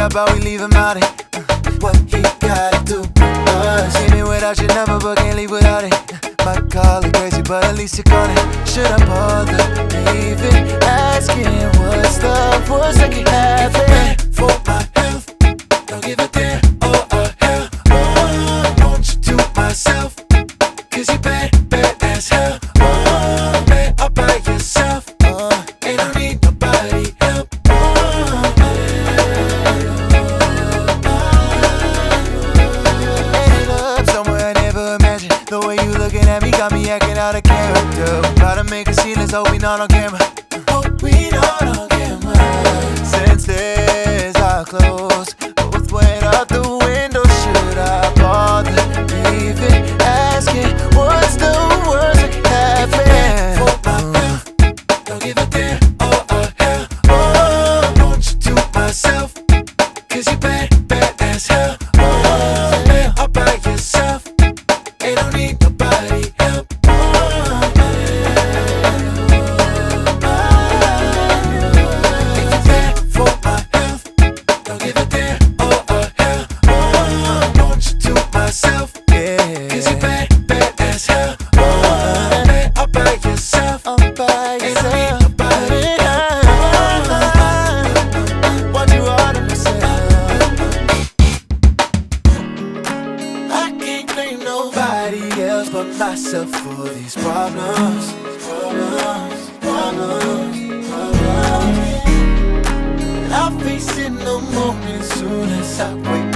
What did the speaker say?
up, how we leave him out it. What he gotta do with us? Hit me without your number, but can't leave without it. Might call it crazy, but at least you call it. Should I bother even asking what's that can happen? For my health, don't give a damn or a hell. Oh, I want you to myself, cause you bad as hell. Oh, man, all by yourself. Ain't no need nobody help. Ended up somewhere I never imagined. The way you looking at me got me acting out of character. Try to make a scene, let's hope we not on camera. Hope we not on camera. Senses are closed, both went out the window. Should I bother even asking what's the worst that can happen? For my health, don't give a damn or a hell. Oh, I want you to myself, cause you bad as hell. Oh, man, all by yourself. Ain't no need nobody help. Nobody else but myself for these problems. I'll face it in the morning soon as I wake